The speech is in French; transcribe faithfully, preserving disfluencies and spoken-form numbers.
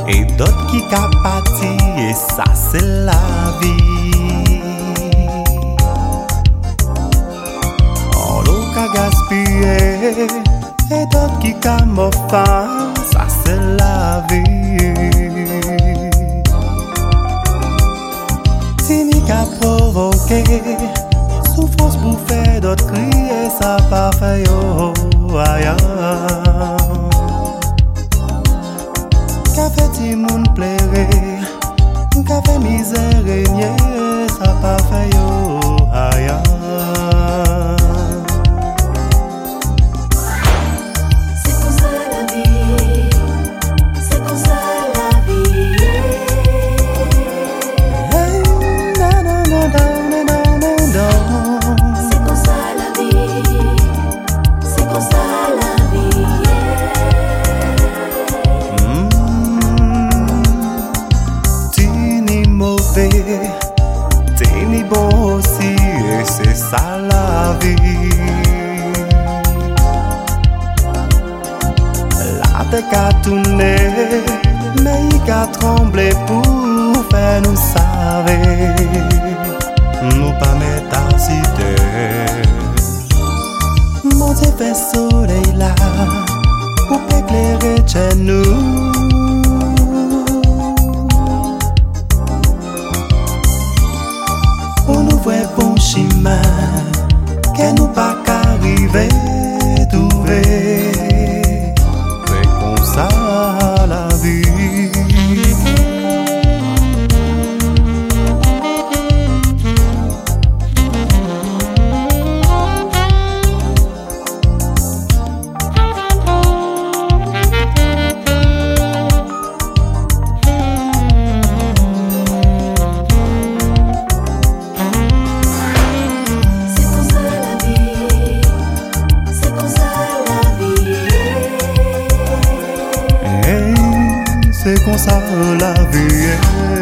et d'autres qui capati, et ça c'est la vie. On l'eau qu'a gaspillé, et d'autres qui camouflent, ça c'est la vie. Tini qu'a provoqué, souffrance pour faire d'autres crier, ça pas fait yo, aïe. Qu'a fait ti moun plaire, qu'a fait misère et nier, ça pas fait yo, aïe. C'est comme ça la vie, c'est comme ça la vie. Hey, na na na na na na na. C'est comme ça la vie, c'est comme ça la vie. Tini mauvais, tini bon aussi, et c'est ça la vie. La tête qu'a tourné, mais il a tremblé pour faire nous savoir, nous pas mettre à cité. Mon Dieu fait soleil là, pour éclairer chez nous. Pour nous voir bon chemin, que nous pas qu'arriver trouver. C'est comme ça la vie. C'est comme ça la vie, c'est comme ça la vie. Hey, c'est comme ça la vie.